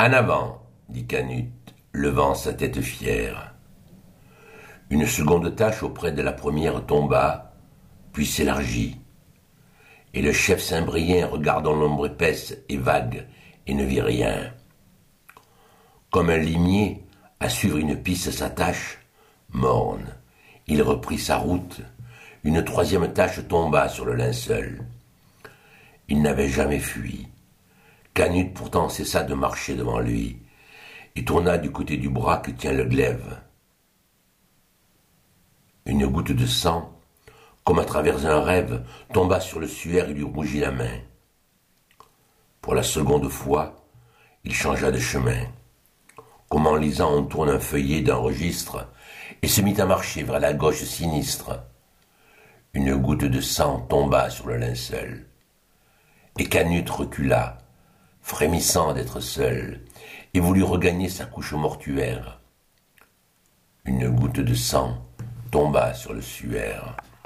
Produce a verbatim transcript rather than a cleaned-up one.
En avant, dit Canute, levant sa tête fière. Une seconde tache auprès de la première tomba, puis s'élargit. Et le chef Saint-Brien, regardant l'ombre épaisse et vague, et ne vit rien. Comme un limier, à suivre une piste s'attache, morne, il reprit sa route. Une troisième tache tomba sur le linceul. Il n'avait jamais fui. Canute pourtant cessa de marcher devant lui, et tourna du côté du bras que tient le glaive. Une goutte de sang, comme à travers un rêve, tomba sur le suaire et lui rougit la main. Pour la seconde fois, il changea de chemin. Comme en lisant on tourne un feuillet d'un registre, et se mit à marcher vers la gauche sinistre. Une goutte de sang tomba sur le linceul. Et Canute recula, frémissant d'être seul, et voulut regagner sa couche mortuaire. Une goutte de sang tomba sur le suaire.